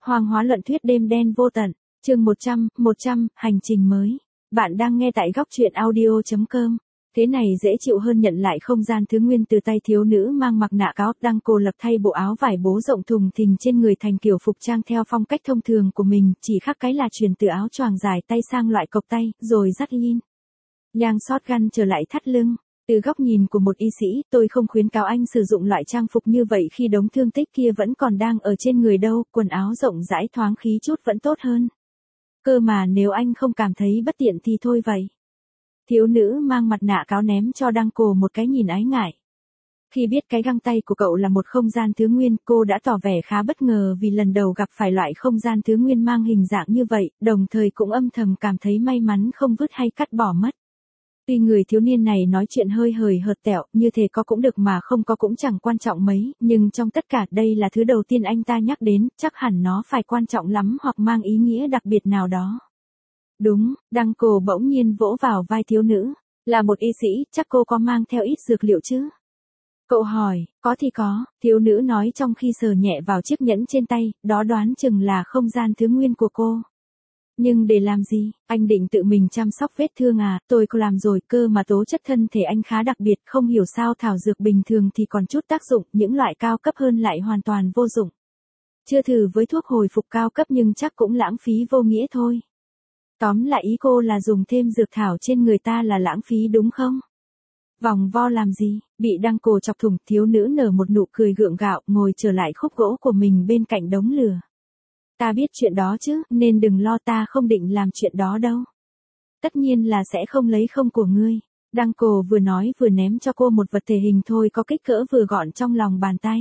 Hoang hóa luận thuyết đêm đen vô tận, chương 100, hành trình mới. Bạn đang nghe tại góc truyện audio.com. Thế này dễ chịu hơn nhận lại không gian thứ nguyên từ tay thiếu nữ mang mặt nạ cáo. Đăng Cô Lập thay bộ áo vải bố rộng thùng thình trên người thành kiểu phục trang theo phong cách thông thường của mình, chỉ khác cái là chuyển từ áo choàng dài tay sang loại cộc tay, rồi dắt yin nhang shotgun trở lại thắt lưng. Từ góc nhìn của một y sĩ, tôi không khuyến cáo anh sử dụng loại trang phục như vậy khi đống thương tích kia vẫn còn đang ở trên người đâu, quần áo rộng rãi thoáng khí chút vẫn tốt hơn. Cơ mà nếu anh không cảm thấy bất tiện thì thôi vậy. Thiếu nữ mang mặt nạ cáo ném cho Đăng Cô một cái nhìn ái ngại. Khi biết cái găng tay của cậu là một không gian thứ nguyên, cô đã tỏ vẻ khá bất ngờ vì lần đầu gặp phải loại không gian thứ nguyên mang hình dạng như vậy, đồng thời cũng âm thầm cảm thấy may mắn không vứt hay cắt bỏ mất. Tuy người thiếu niên này nói chuyện hơi hời hợt tẹo, như thế có cũng được mà không có cũng chẳng quan trọng mấy, nhưng trong tất cả đây là thứ đầu tiên anh ta nhắc đến, chắc hẳn nó phải quan trọng lắm hoặc mang ý nghĩa đặc biệt nào đó. Đúng, Đăng Cô bỗng nhiên vỗ vào vai thiếu nữ. Là một y sĩ, chắc cô có mang theo ít dược liệu chứ? Cậu hỏi, có thì có, thiếu nữ nói trong khi sờ nhẹ vào chiếc nhẫn trên tay, đó đoán chừng là không gian thứ nguyên của cô. Nhưng để làm gì, anh định tự mình chăm sóc vết thương à, tôi có làm rồi, cơ mà tố chất thân thể anh khá đặc biệt, không hiểu sao thảo dược bình thường thì còn chút tác dụng, những loại cao cấp hơn lại hoàn toàn vô dụng. Chưa thử với thuốc hồi phục cao cấp nhưng chắc cũng lãng phí vô nghĩa thôi. Tóm lại ý cô là dùng thêm dược thảo trên người ta là lãng phí đúng không? Vòng vo làm gì, bị Đăng Cô chọc thủng, thiếu nữ nở một nụ cười gượng gạo, ngồi trở lại khúc gỗ của mình bên cạnh đống lửa. Ta biết chuyện đó chứ, nên đừng lo, ta không định làm chuyện đó đâu. Tất nhiên là sẽ không lấy không của ngươi. Đăng Cô vừa nói vừa ném cho cô một vật thể hình thôi có kích cỡ vừa gọn trong lòng bàn tay.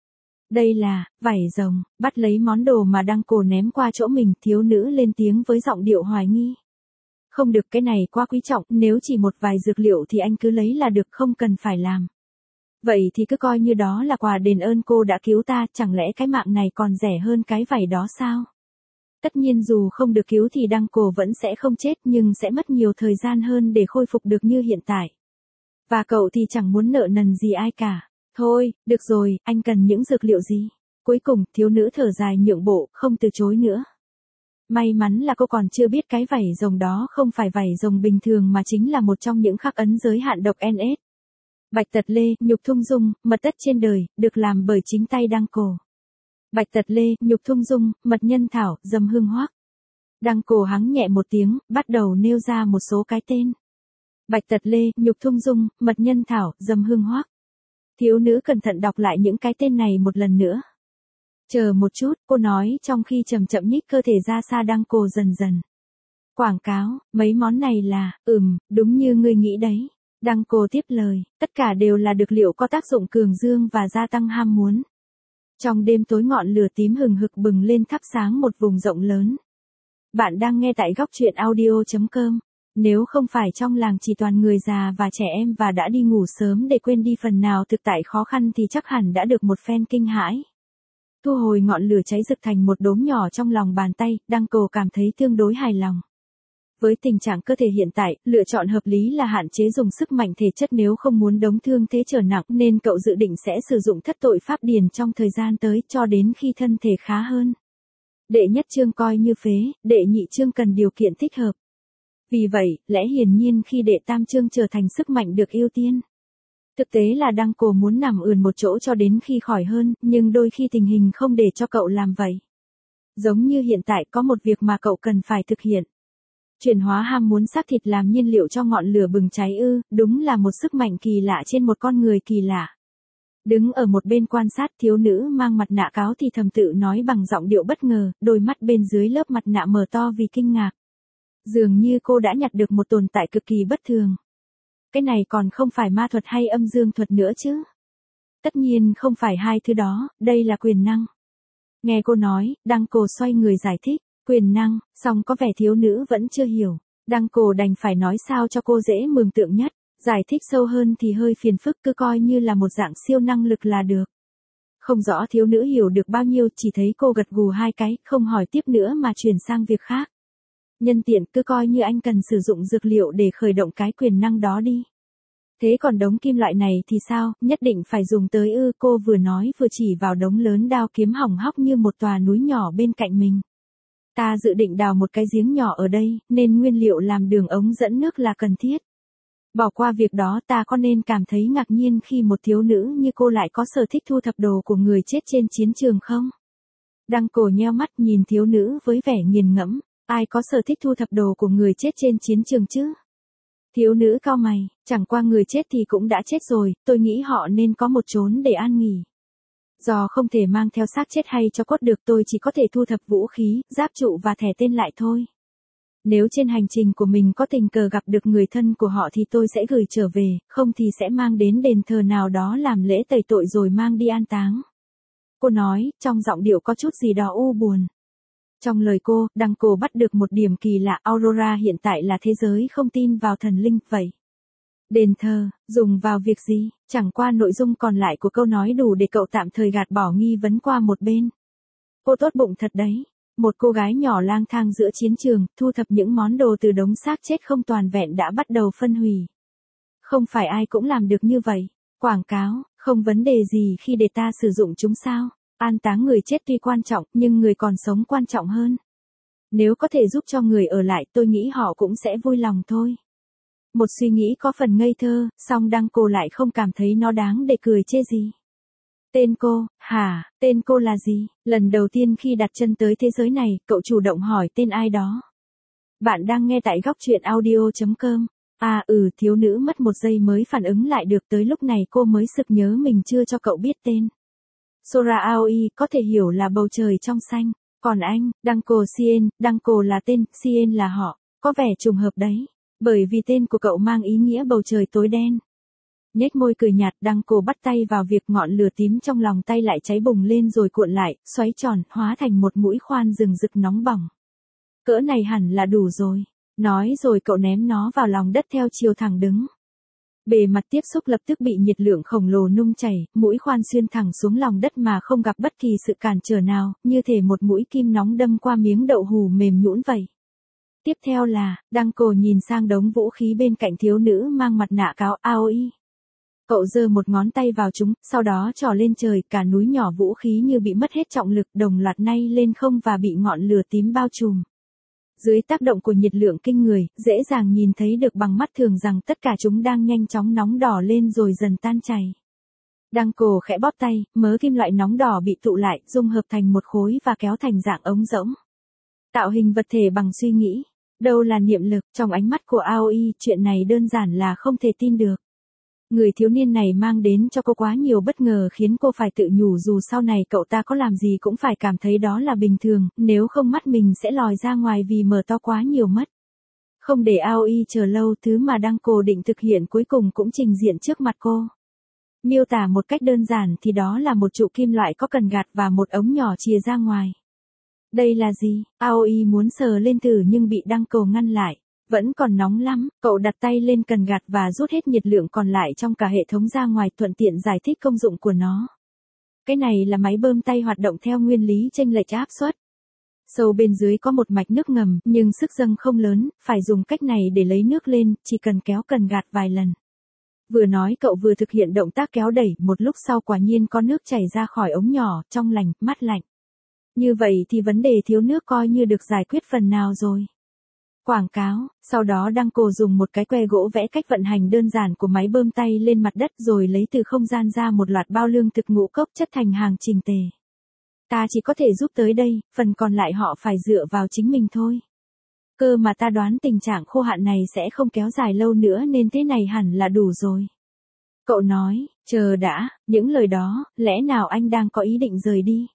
Đây là vảy rồng. Bắt lấy món đồ mà Đăng Cô ném qua chỗ mình, thiếu nữ lên tiếng với giọng điệu hoài nghi. Không được, cái này quá quý trọng, nếu chỉ một vài dược liệu thì anh cứ lấy là được, không cần phải làm. Vậy thì cứ coi như đó là quà đền ơn cô đã cứu ta, chẳng lẽ cái mạng này còn rẻ hơn cái vảy đó sao? Tất nhiên dù không được cứu thì Đăng Cô vẫn sẽ không chết nhưng sẽ mất nhiều thời gian hơn để khôi phục được như hiện tại. Và cậu thì chẳng muốn nợ nần gì ai cả. Thôi, được rồi, anh cần những dược liệu gì? Cuối cùng, thiếu nữ thở dài nhượng bộ, không từ chối nữa. May mắn là cô còn chưa biết cái vảy rồng đó không phải vảy rồng bình thường mà chính là một trong những khắc ấn giới hạn độc NS. Bạch tật lê, nhục thung dung, mật tất trên đời, được làm bởi chính tay Đăng Cô. Bạch tật lê, nhục thung dung, mật nhân thảo, dâm hương hoác. Đăng Cô hắng nhẹ một tiếng, bắt đầu nêu ra một số cái tên. Bạch tật lê, nhục thung dung, mật nhân thảo, dâm hương hoác. Thiếu nữ cẩn thận đọc lại những cái tên này một lần nữa. Chờ một chút, cô nói trong khi chậm chậm nhích cơ thể ra xa Đăng Cô dần dần. Quảng cáo, mấy món này là, đúng như ngươi nghĩ đấy. Đăng Cô tiếp lời, tất cả đều là dược liệu có tác dụng cường dương và gia tăng ham muốn. Trong đêm tối ngọn lửa tím hừng hực bừng lên thắp sáng một vùng rộng lớn. Bạn đang nghe tại góc truyện audio.com. Nếu không phải trong làng chỉ toàn người già và trẻ em và đã đi ngủ sớm để quên đi phần nào thực tại khó khăn thì chắc hẳn đã được một phen kinh hãi. Thu hồi ngọn lửa cháy rực thành một đốm nhỏ trong lòng bàn tay, Đăng Cô cảm thấy tương đối hài lòng. Với tình trạng cơ thể hiện tại, lựa chọn hợp lý là hạn chế dùng sức mạnh thể chất nếu không muốn đống thương thế trở nặng nên cậu dự định sẽ sử dụng thất tội pháp điển trong thời gian tới cho đến khi thân thể khá hơn. Đệ nhất chương coi như phế, đệ nhị chương cần điều kiện thích hợp. Vì vậy, lẽ hiển nhiên khi đệ tam chương trở thành sức mạnh được ưu tiên. Thực tế là Đăng Cô muốn nằm ườn một chỗ cho đến khi khỏi hơn, nhưng đôi khi tình hình không để cho cậu làm vậy. Giống như hiện tại có một việc mà cậu cần phải thực hiện. Chuyển hóa ham muốn xác thịt làm nhiên liệu cho ngọn lửa bừng cháy đúng là một sức mạnh kỳ lạ trên một con người kỳ lạ. Đứng ở một bên quan sát, thiếu nữ mang mặt nạ cáo thì thầm tự nói bằng giọng điệu bất ngờ, đôi mắt bên dưới lớp mặt nạ mở to vì kinh ngạc. Dường như cô đã nhặt được một tồn tại cực kỳ bất thường. Cái này còn không phải ma thuật hay âm dương thuật nữa chứ? Tất nhiên không phải hai thứ đó, đây là quyền năng. Nghe cô nói, Đăng Cô xoay người giải thích. Quyền năng, song có vẻ thiếu nữ vẫn chưa hiểu. Đăng Cô đành phải nói sao cho cô dễ mường tượng nhất. Giải thích sâu hơn thì hơi phiền phức, cứ coi như là một dạng siêu năng lực là được. Không rõ thiếu nữ hiểu được bao nhiêu, chỉ thấy cô gật gù hai cái, không hỏi tiếp nữa mà chuyển sang việc khác. Nhân tiện cứ coi như anh cần sử dụng dược liệu để khởi động cái quyền năng đó đi. Thế còn đống kim loại này thì sao, nhất định phải dùng tới ư? Cô vừa nói vừa chỉ vào đống lớn đao kiếm hỏng hóc như một tòa núi nhỏ bên cạnh mình. Ta dự định đào một cái giếng nhỏ ở đây, nên nguyên liệu làm đường ống dẫn nước là cần thiết. Bỏ qua việc đó, ta có nên cảm thấy ngạc nhiên khi một thiếu nữ như cô lại có sở thích thu thập đồ của người chết trên chiến trường không? Đăng Cổ nheo mắt nhìn thiếu nữ với vẻ nghiền ngẫm, ai có sở thích thu thập đồ của người chết trên chiến trường chứ? Thiếu nữ cau mày, chẳng qua người chết thì cũng đã chết rồi, tôi nghĩ họ nên có một chốn để an nghỉ. Do không thể mang theo xác chết hay cho cốt được, tôi chỉ có thể thu thập vũ khí, giáp trụ và thẻ tên lại thôi. Nếu trên hành trình của mình có tình cờ gặp được người thân của họ thì tôi sẽ gửi trở về, không thì sẽ mang đến đền thờ nào đó làm lễ tẩy tội rồi mang đi an táng. Cô nói, trong giọng điệu có chút gì đó u buồn. Trong lời cô, Đăng Cổ bắt được một điểm kỳ lạ, Aurora hiện tại là thế giới không tin vào thần linh, vậy. Đền thờ, dùng vào việc gì? Chẳng qua nội dung còn lại của câu nói đủ để cậu tạm thời gạt bỏ nghi vấn qua một bên. Cô tốt bụng thật đấy. Một cô gái nhỏ lang thang giữa chiến trường, thu thập những món đồ từ đống xác chết không toàn vẹn đã bắt đầu phân hủy. Không phải ai cũng làm được như vậy. Quảng cáo, không vấn đề gì khi để ta sử dụng chúng sao? An táng người chết tuy quan trọng, nhưng người còn sống quan trọng hơn. Nếu có thể giúp cho người ở lại, tôi nghĩ họ cũng sẽ vui lòng thôi. Một suy nghĩ có phần ngây thơ, song Đăng Cổ lại không cảm thấy nó đáng để cười chê gì. Tên cô, hả, tên cô là gì? Lần đầu tiên khi đặt chân tới thế giới này, cậu chủ động hỏi tên ai đó. Bạn đang nghe tại góc truyện audio.com. Thiếu nữ mất một giây mới phản ứng lại được, tới lúc này cô mới sực nhớ mình chưa cho cậu biết tên. Sora Aoi có thể hiểu là bầu trời trong xanh, còn anh, Đăng Cổ Sien, Đăng Cổ là tên, Sien là họ, có vẻ trùng hợp đấy, bởi vì tên của cậu mang ý nghĩa bầu trời tối đen. Nhếch môi cười nhạt, Đăng Cổ bắt tay vào việc, ngọn lửa tím trong lòng tay lại cháy bùng lên rồi cuộn lại, xoáy tròn, hóa thành một mũi khoan rừng rực nóng bỏng. Cỡ này hẳn là đủ rồi. Nói rồi cậu ném nó vào lòng đất theo chiều thẳng đứng. Bề mặt tiếp xúc lập tức bị nhiệt lượng khổng lồ nung chảy, mũi khoan xuyên thẳng xuống lòng đất mà không gặp bất kỳ sự cản trở nào, như thể một mũi kim nóng đâm qua miếng đậu hù mềm nhũn vậy. Tiếp theo là, Đăng Cổ nhìn sang đống vũ khí bên cạnh thiếu nữ mang mặt nạ cáo Aoi. Cậu giơ một ngón tay vào chúng, sau đó trỏ lên trời, cả núi nhỏ vũ khí như bị mất hết trọng lực, đồng loạt nay lên không và bị ngọn lửa tím bao trùm. Dưới tác động của nhiệt lượng kinh người, dễ dàng nhìn thấy được bằng mắt thường rằng tất cả chúng đang nhanh chóng nóng đỏ lên rồi dần tan chảy. Đăng Cổ khẽ bóp tay, mớ kim loại nóng đỏ bị tụ lại, dung hợp thành một khối và kéo thành dạng ống rỗng. Tạo hình vật thể bằng suy nghĩ. Đâu là niệm lực? Trong ánh mắt của Aoi, chuyện này đơn giản là không thể tin được. Người thiếu niên này mang đến cho cô quá nhiều bất ngờ khiến cô phải tự nhủ dù sau này cậu ta có làm gì cũng phải cảm thấy đó là bình thường, nếu không mắt mình sẽ lòi ra ngoài vì mở to quá nhiều mất. Không để Aoi chờ lâu, thứ mà Đăng Cổ định thực hiện cuối cùng cũng trình diện trước mặt cô. Miêu tả một cách đơn giản thì đó là một trụ kim loại có cần gạt và một ống nhỏ chìa ra ngoài. Đây là gì? Aoi muốn sờ lên thử nhưng bị Đăng Cổ ngăn lại. Vẫn còn nóng lắm, cậu đặt tay lên cần gạt và rút hết nhiệt lượng còn lại trong cả hệ thống ra ngoài, thuận tiện giải thích công dụng của nó. Cái này là máy bơm tay hoạt động theo nguyên lý chênh lệch áp suất. Sâu bên dưới có một mạch nước ngầm, nhưng sức dâng không lớn, phải dùng cách này để lấy nước lên, chỉ cần kéo cần gạt vài lần. Vừa nói cậu vừa thực hiện động tác kéo đẩy, một lúc sau quả nhiên có nước chảy ra khỏi ống nhỏ, trong lành, mát lạnh. Như vậy thì vấn đề thiếu nước coi như được giải quyết phần nào rồi. Quảng cáo, sau đó Đăng Cổ dùng một cái que gỗ vẽ cách vận hành đơn giản của máy bơm tay lên mặt đất rồi lấy từ không gian ra một loạt bao lương thực ngũ cốc chất thành hàng chỉnh tề. Ta chỉ có thể giúp tới đây, phần còn lại họ phải dựa vào chính mình thôi. Cơ mà ta đoán tình trạng khô hạn này sẽ không kéo dài lâu nữa nên thế này hẳn là đủ rồi. Cậu nói, chờ đã, những lời đó, lẽ nào anh đang có ý định rời đi?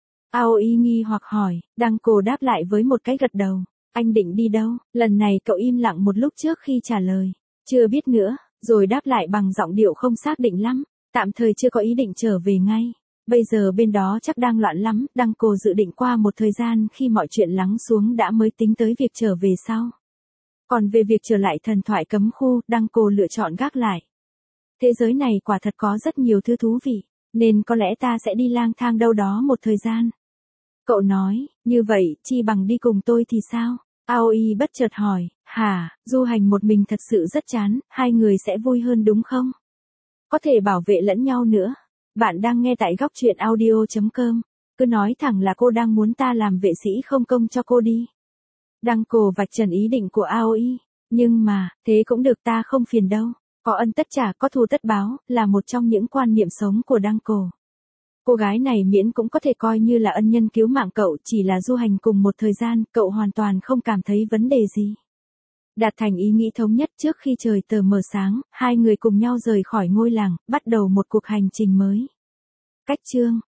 Aoi nghi hoặc hỏi, Đăng Cổ đáp lại với một cái gật đầu. Anh định đi đâu? Lần này cậu im lặng một lúc trước khi trả lời. Chưa biết nữa, rồi đáp lại bằng giọng điệu không xác định lắm. Tạm thời chưa có ý định trở về ngay. Bây giờ bên đó chắc đang loạn lắm. Đăng Cổ dự định qua một thời gian khi mọi chuyện lắng xuống đã mới tính tới việc trở về sau. Còn về việc trở lại thần thoại cấm khu, Đăng Cổ lựa chọn gác lại. Thế giới này quả thật có rất nhiều thứ thú vị, nên có lẽ ta sẽ đi lang thang đâu đó một thời gian. Cậu nói, như vậy, chi bằng đi cùng tôi thì sao? Aoi bất chợt hỏi, hả, du hành một mình thật sự rất chán, hai người sẽ vui hơn đúng không? Có thể bảo vệ lẫn nhau nữa. Bạn đang nghe tại góc truyện audio.com. Cứ nói thẳng là cô đang muốn ta làm vệ sĩ không công cho cô đi. Đăng Cổ vạch trần ý định của Aoi. Nhưng mà, thế cũng được, ta không phiền đâu. Có ân tất trả, có thù tất báo, là một trong những quan niệm sống của Đăng Cổ. Cô gái này miễn cũng có thể coi như là ân nhân cứu mạng cậu, chỉ là du hành cùng một thời gian, cậu hoàn toàn không cảm thấy vấn đề gì. Đạt thành ý nghĩ thống nhất trước khi trời tờ mờ sáng, hai người cùng nhau rời khỏi ngôi làng, bắt đầu một cuộc hành trình mới. Cách chương